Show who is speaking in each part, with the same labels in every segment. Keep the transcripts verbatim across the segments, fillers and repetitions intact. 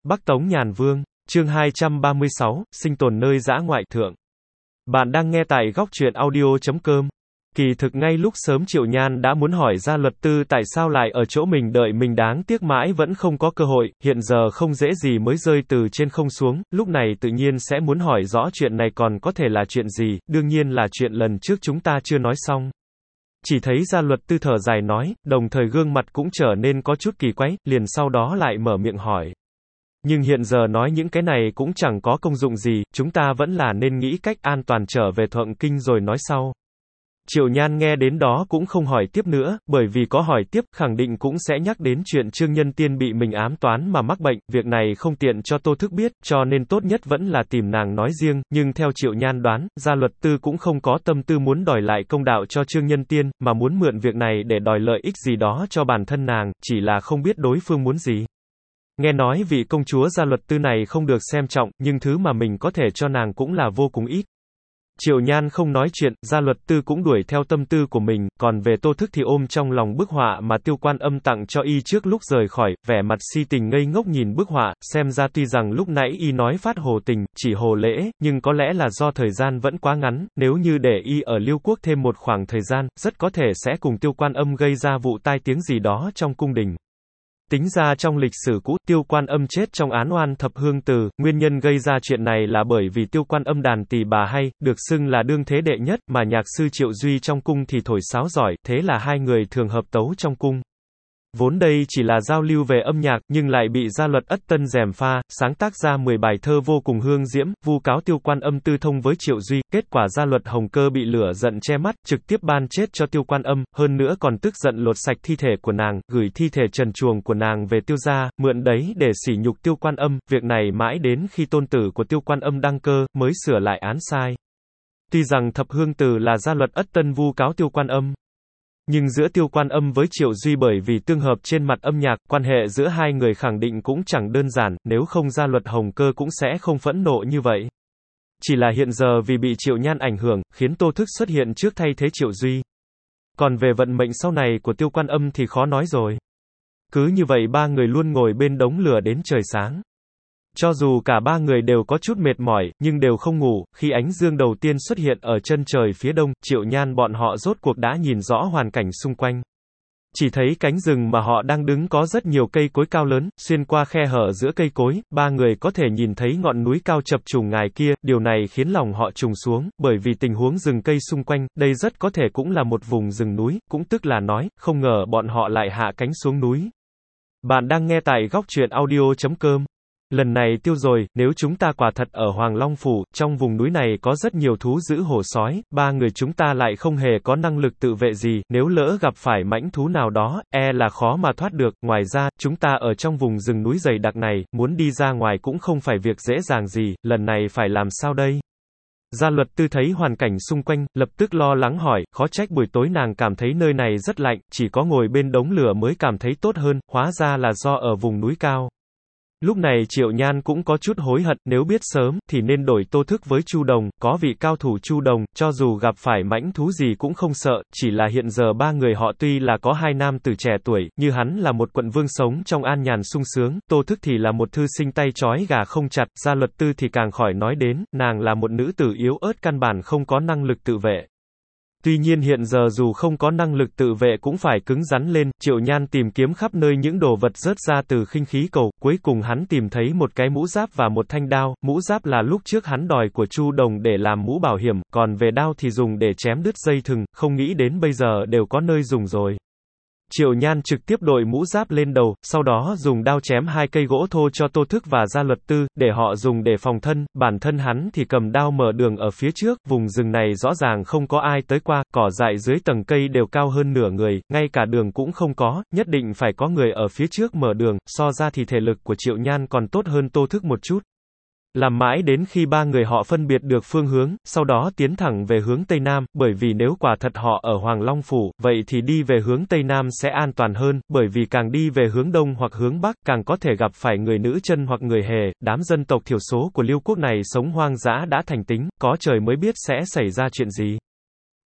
Speaker 1: Bắc Tống Nhàn Vương, chương hai trăm ba mươi sáu, sinh tồn nơi dã ngoại thượng. Bạn đang nghe tại góc truyện audio chấm com. Kỳ thực ngay lúc sớm Triệu Nhan đã muốn hỏi Gia Luật Tư tại sao lại ở chỗ mình đợi mình đáng tiếc mãi vẫn không có cơ hội, hiện giờ không dễ gì mới rơi từ trên không xuống, lúc này tự nhiên sẽ muốn hỏi rõ chuyện này còn có thể là chuyện gì, đương nhiên là chuyện lần trước chúng ta chưa nói xong. Chỉ thấy Gia Luật Tư thở dài nói, đồng thời gương mặt cũng trở nên có chút kỳ quái, liền sau đó lại mở miệng hỏi. Nhưng hiện giờ nói những cái này cũng chẳng có công dụng gì, chúng ta vẫn là nên nghĩ cách an toàn trở về Thuận Kinh rồi nói sau. Triệu Nhan nghe đến đó cũng không hỏi tiếp nữa, bởi vì có hỏi tiếp, khẳng định cũng sẽ nhắc đến chuyện Trương Nhân Tiên bị mình ám toán mà mắc bệnh, việc này không tiện cho Tô Thức biết, cho nên tốt nhất vẫn là tìm nàng nói riêng, nhưng theo Triệu Nhan đoán, Gia Luật Tư cũng không có tâm tư muốn đòi lại công đạo cho Trương Nhân Tiên, mà muốn mượn việc này để đòi lợi ích gì đó cho bản thân nàng, chỉ là không biết đối phương muốn gì. Nghe nói vị công chúa Gia Luật Tư này không được xem trọng, nhưng thứ mà mình có thể cho nàng cũng là vô cùng ít. Triệu Nhan không nói chuyện, Gia Luật Tư cũng đuổi theo tâm tư của mình, còn về Tô Thức thì ôm trong lòng bức họa mà Tiêu Quan Âm tặng cho y trước lúc rời khỏi, vẻ mặt si tình ngây ngốc nhìn bức họa, xem ra tuy rằng lúc nãy y nói phát hồ tình, chỉ hồ lễ, nhưng có lẽ là do thời gian vẫn quá ngắn, nếu như để y ở Liêu Quốc thêm một khoảng thời gian, rất có thể sẽ cùng Tiêu Quan Âm gây ra vụ tai tiếng gì đó trong cung đình. Tính ra trong lịch sử cũ, Tiêu Quan Âm chết trong án oan thập hương từ, nguyên nhân gây ra chuyện này là bởi vì Tiêu Quan Âm đàn tỳ bà hay, được xưng là đương thế đệ nhất, mà nhạc sư Triệu Duy trong cung thì thổi sáo giỏi, thế là hai người thường hợp tấu trong cung. Vốn đây chỉ là giao lưu về âm nhạc, nhưng lại bị Gia Luật Ất Tân gièm pha, sáng tác ra mười bài thơ vô cùng hương diễm, vu cáo Tiêu Quan Âm tư thông với Triệu Duy, kết quả Gia Luật Hồng Cơ bị lửa giận che mắt, trực tiếp ban chết cho Tiêu Quan Âm, hơn nữa còn tức giận lột sạch thi thể của nàng, gửi thi thể trần truồng của nàng về Tiêu gia, mượn đấy để sỉ nhục Tiêu Quan Âm, việc này mãi đến khi tôn tử của Tiêu Quan Âm đăng cơ, mới sửa lại án sai. Tuy rằng thập hương từ là Gia Luật Ất Tân vu cáo Tiêu Quan Âm, nhưng giữa Tiêu Quan Âm với Triệu Duy bởi vì tương hợp trên mặt âm nhạc, quan hệ giữa hai người khẳng định cũng chẳng đơn giản, nếu không Gia Luật Hồng Cơ cũng sẽ không phẫn nộ như vậy. Chỉ là hiện giờ vì bị Triệu Nhan ảnh hưởng, khiến Tô Thức xuất hiện trước thay thế Triệu Duy. Còn về vận mệnh sau này của Tiêu Quan Âm thì khó nói rồi. Cứ như vậy ba người luôn ngồi bên đống lửa đến trời sáng. Cho dù cả ba người đều có chút mệt mỏi, nhưng đều không ngủ, khi ánh dương đầu tiên xuất hiện ở chân trời phía đông, Triệu Nhan bọn họ rốt cuộc đã nhìn rõ hoàn cảnh xung quanh. Chỉ thấy cánh rừng mà họ đang đứng có rất nhiều cây cối cao lớn, xuyên qua khe hở giữa cây cối, ba người có thể nhìn thấy ngọn núi cao chập trùng ngài kia, điều này khiến lòng họ trùng xuống, bởi vì tình huống rừng cây xung quanh, đây rất có thể cũng là một vùng rừng núi, cũng tức là nói, không ngờ bọn họ lại hạ cánh xuống núi. Bạn đang nghe tại góc truyện audio chấm com. Lần này tiêu rồi, nếu chúng ta quả thật ở Hoàng Long Phủ, trong vùng núi này có rất nhiều thú dữ hổ sói, ba người chúng ta lại không hề có năng lực tự vệ gì, nếu lỡ gặp phải mãnh thú nào đó, e là khó mà thoát được, ngoài ra, chúng ta ở trong vùng rừng núi dày đặc này, muốn đi ra ngoài cũng không phải việc dễ dàng gì, lần này phải làm sao đây? Gia Luật Tư thấy hoàn cảnh xung quanh, lập tức lo lắng hỏi, khó trách buổi tối nàng cảm thấy nơi này rất lạnh, chỉ có ngồi bên đống lửa mới cảm thấy tốt hơn, hóa ra là do ở vùng núi cao. Lúc này Triệu Nhan cũng có chút hối hận, nếu biết sớm, thì nên đổi Tô Thức với Chu Đồng, có vị cao thủ Chu Đồng, cho dù gặp phải mãnh thú gì cũng không sợ, chỉ là hiện giờ ba người họ tuy là có hai nam tử trẻ tuổi, như hắn là một quận vương sống trong an nhàn sung sướng, Tô Thức thì là một thư sinh tay trói gà không chặt, Gia Luật Tư thì càng khỏi nói đến, nàng là một nữ tử yếu ớt căn bản không có năng lực tự vệ. Tuy nhiên hiện giờ dù không có năng lực tự vệ cũng phải cứng rắn lên, Triệu Nhan tìm kiếm khắp nơi những đồ vật rớt ra từ khinh khí cầu, cuối cùng hắn tìm thấy một cái mũ giáp và một thanh đao, mũ giáp là lúc trước hắn đòi của Chu Đồng để làm mũ bảo hiểm, còn về đao thì dùng để chém đứt dây thừng, không nghĩ đến bây giờ đều có nơi dùng rồi. Triệu Nhan trực tiếp đội mũ giáp lên đầu, sau đó dùng đao chém hai cây gỗ thô cho Tô Thức và Gia Luật Tư, để họ dùng để phòng thân, bản thân hắn thì cầm đao mở đường ở phía trước, vùng rừng này rõ ràng không có ai tới qua, cỏ dại dưới tầng cây đều cao hơn nửa người, ngay cả đường cũng không có, nhất định phải có người ở phía trước mở đường, so ra thì thể lực của Triệu Nhan còn tốt hơn Tô Thức một chút. Làm mãi đến khi ba người họ phân biệt được phương hướng, sau đó tiến thẳng về hướng Tây Nam, bởi vì nếu quả thật họ ở Hoàng Long Phủ, vậy thì đi về hướng Tây Nam sẽ an toàn hơn, bởi vì càng đi về hướng Đông hoặc hướng Bắc, càng có thể gặp phải người nữ chân hoặc người hề, đám dân tộc thiểu số của Liêu Quốc này sống hoang dã đã thành tính, có trời mới biết sẽ xảy ra chuyện gì.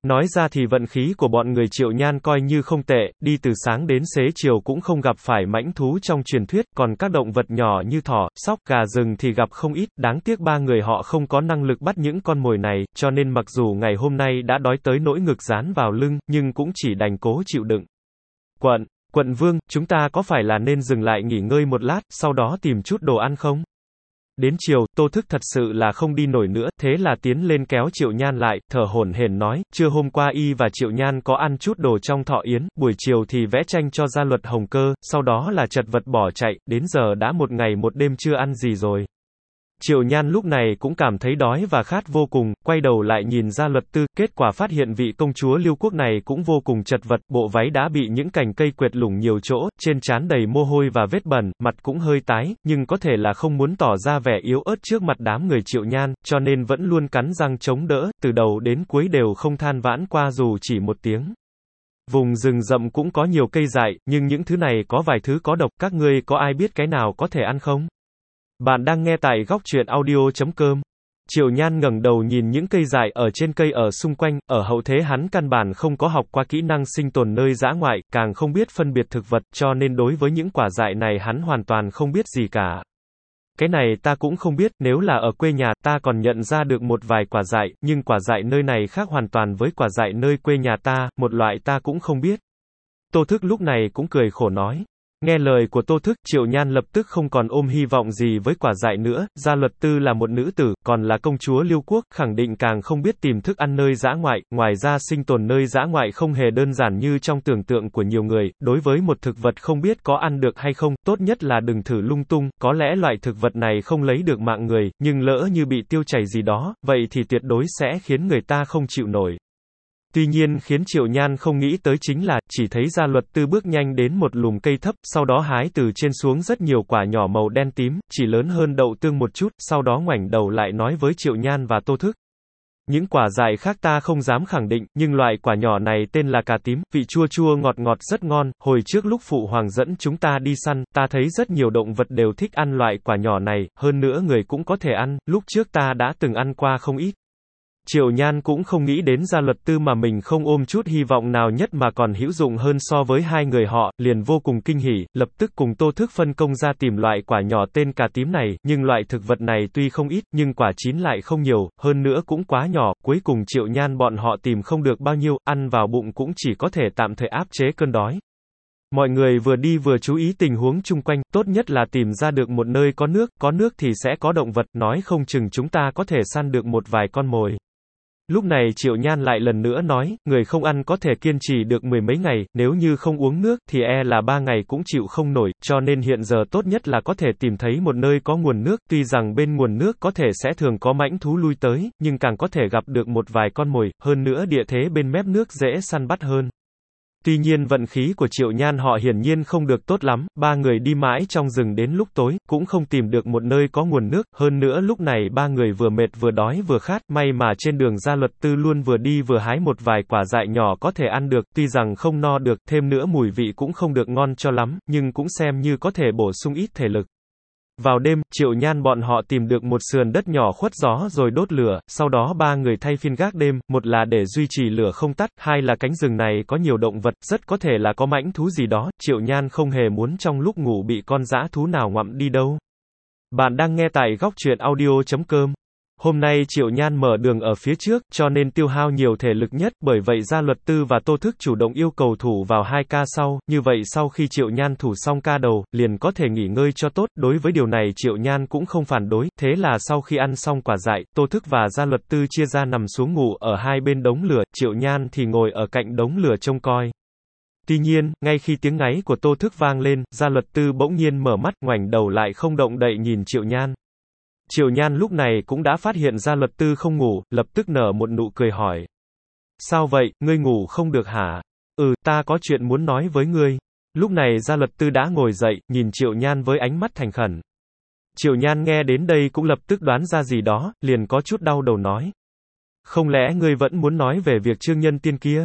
Speaker 1: Nói ra thì vận khí của bọn người Triệu Nhan coi như không tệ, đi từ sáng đến xế chiều cũng không gặp phải mãnh thú trong truyền thuyết, còn các động vật nhỏ như thỏ, sóc, gà rừng thì gặp không ít, đáng tiếc ba người họ không có năng lực bắt những con mồi này, cho nên mặc dù ngày hôm nay đã đói tới nỗi ngực dán vào lưng, nhưng cũng chỉ đành cố chịu đựng. Quận, quận vương, chúng ta có phải là nên dừng lại nghỉ ngơi một lát, sau đó tìm chút đồ ăn không? Đến chiều, Tô Thức thật sự là không đi nổi nữa, thế là tiến lên kéo Triệu Nhan lại, thở hổn hển nói, trưa hôm qua y và Triệu Nhan có ăn chút đồ trong thọ yến, buổi chiều thì vẽ tranh cho gia luật Hồng Cơ, sau đó là chật vật bỏ chạy, đến giờ đã một ngày một đêm chưa ăn gì rồi. Triệu Nhan lúc này cũng cảm thấy đói và khát vô cùng, quay đầu lại nhìn Gia Luật Tư, kết quả phát hiện vị công chúa Liêu Quốc này cũng vô cùng chật vật, bộ váy đã bị những cành cây quệt lủng nhiều chỗ, trên trán đầy mồ hôi và vết bẩn, mặt cũng hơi tái, nhưng có thể là không muốn tỏ ra vẻ yếu ớt trước mặt đám người Triệu Nhan, cho nên vẫn luôn cắn răng chống đỡ, từ đầu đến cuối đều không than vãn qua dù chỉ một tiếng. Vùng rừng rậm cũng có nhiều cây dại, nhưng những thứ này có vài thứ có độc, các ngươi có ai biết cái nào có thể ăn không? Bạn đang nghe tại góc truyện audio chấm com. Triệu Nhan ngẩng đầu nhìn những cây dại ở trên cây ở xung quanh, ở hậu thế hắn căn bản không có học qua kỹ năng sinh tồn nơi dã ngoại, càng không biết phân biệt thực vật, cho nên đối với những quả dại này hắn hoàn toàn không biết gì cả. Cái này ta cũng không biết, nếu là ở quê nhà ta còn nhận ra được một vài quả dại, nhưng quả dại nơi này khác hoàn toàn với quả dại nơi quê nhà ta, một loại ta cũng không biết. Tô Thức lúc này cũng cười khổ nói. Nghe lời của Tô Thức, Triệu Nhan lập tức không còn ôm hy vọng gì với quả dại nữa, Gia Luật Tư là một nữ tử, còn là công chúa Liêu Quốc, khẳng định càng không biết tìm thức ăn nơi dã ngoại, ngoài ra sinh tồn nơi dã ngoại không hề đơn giản như trong tưởng tượng của nhiều người, đối với một thực vật không biết có ăn được hay không, tốt nhất là đừng thử lung tung, có lẽ loại thực vật này không lấy được mạng người, nhưng lỡ như bị tiêu chảy gì đó, vậy thì tuyệt đối sẽ khiến người ta không chịu nổi. Tuy nhiên khiến Triệu Nhan không nghĩ tới chính là, chỉ thấy Gia Luật Tư bước nhanh đến một lùm cây thấp, sau đó hái từ trên xuống rất nhiều quả nhỏ màu đen tím, chỉ lớn hơn đậu tương một chút, sau đó ngoảnh đầu lại nói với Triệu Nhan và Tô Thức. Những quả dại khác ta không dám khẳng định, nhưng loại quả nhỏ này tên là cà tím, vị chua chua ngọt ngọt rất ngon, hồi trước lúc phụ hoàng dẫn chúng ta đi săn, ta thấy rất nhiều động vật đều thích ăn loại quả nhỏ này, hơn nữa người cũng có thể ăn, lúc trước ta đã từng ăn qua không ít. Triệu Nhan cũng không nghĩ đến Gia Luật Tư mà mình không ôm chút hy vọng nào nhất mà còn hữu dụng hơn so với hai người họ, liền vô cùng kinh hỉ, lập tức cùng Tô Thức phân công ra tìm loại quả nhỏ tên cà tím này, nhưng loại thực vật này tuy không ít, nhưng quả chín lại không nhiều, hơn nữa cũng quá nhỏ, cuối cùng Triệu Nhan bọn họ tìm không được bao nhiêu, ăn vào bụng cũng chỉ có thể tạm thời áp chế cơn đói. Mọi người vừa đi vừa chú ý tình huống chung quanh, tốt nhất là tìm ra được một nơi có nước, có nước thì sẽ có động vật, nói không chừng chúng ta có thể săn được một vài con mồi. Lúc này Triệu Nhan lại lần nữa nói, người không ăn có thể kiên trì được mười mấy ngày, nếu như không uống nước, thì e là ba ngày cũng chịu không nổi, cho nên hiện giờ tốt nhất là có thể tìm thấy một nơi có nguồn nước, tuy rằng bên nguồn nước có thể sẽ thường có mãnh thú lui tới, nhưng càng có thể gặp được một vài con mồi, hơn nữa địa thế bên mép nước dễ săn bắt hơn. Tuy nhiên vận khí của Triệu Nhan họ hiển nhiên không được tốt lắm, ba người đi mãi trong rừng đến lúc tối, cũng không tìm được một nơi có nguồn nước, hơn nữa lúc này ba người vừa mệt vừa đói vừa khát, may mà trên đường Gia Luật Tư luôn vừa đi vừa hái một vài quả dại nhỏ có thể ăn được, tuy rằng không no được, thêm nữa mùi vị cũng không được ngon cho lắm, nhưng cũng xem như có thể bổ sung ít thể lực. Vào đêm, Triệu Nhan bọn họ tìm được một sườn đất nhỏ khuất gió rồi đốt lửa, sau đó ba người thay phiên gác đêm, một là để duy trì lửa không tắt, hai là cánh rừng này có nhiều động vật, rất có thể là có mãnh thú gì đó, Triệu Nhan không hề muốn trong lúc ngủ bị con dã thú nào ngoặm đi đâu. Bạn đang nghe tại góc truyện audio chấm com. Hôm nay Triệu Nhan mở đường ở phía trước, cho nên tiêu hao nhiều thể lực nhất, bởi vậy Gia Luật Tư và Tô Thức chủ động yêu cầu thủ vào hai ca sau, như vậy sau khi Triệu Nhan thủ xong ca đầu, liền có thể nghỉ ngơi cho tốt, đối với điều này Triệu Nhan cũng không phản đối, thế là sau khi ăn xong quả dại, Tô Thức và Gia Luật Tư chia ra nằm xuống ngủ ở hai bên đống lửa, Triệu Nhan thì ngồi ở cạnh đống lửa trông coi. Tuy nhiên, ngay khi tiếng ngáy của Tô Thức vang lên, Gia Luật Tư bỗng nhiên mở mắt, ngoảnh đầu lại không động đậy nhìn Triệu Nhan. Triệu Nhan lúc này cũng đã phát hiện Gia Luật Tư không ngủ, lập tức nở một nụ cười hỏi. Sao vậy, ngươi ngủ không được hả? Ừ, ta có chuyện muốn nói với ngươi. Lúc này Gia Luật Tư đã ngồi dậy, nhìn Triệu Nhan với ánh mắt thành khẩn. Triệu Nhan nghe đến đây cũng lập tức đoán ra gì đó, liền có chút đau đầu nói. Không lẽ ngươi vẫn muốn nói về việc Trương Nhân Tiên kia?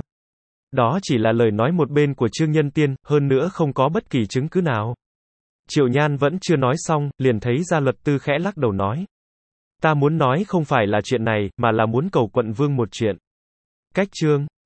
Speaker 1: Đó chỉ là lời nói một bên của Trương Nhân Tiên, hơn nữa không có bất kỳ chứng cứ nào. Triệu Nhan vẫn chưa nói xong, liền thấy Gia Luật Tư khẽ lắc đầu nói. Ta muốn nói không phải là chuyện này, mà là muốn cầu quận vương một chuyện. Cách chương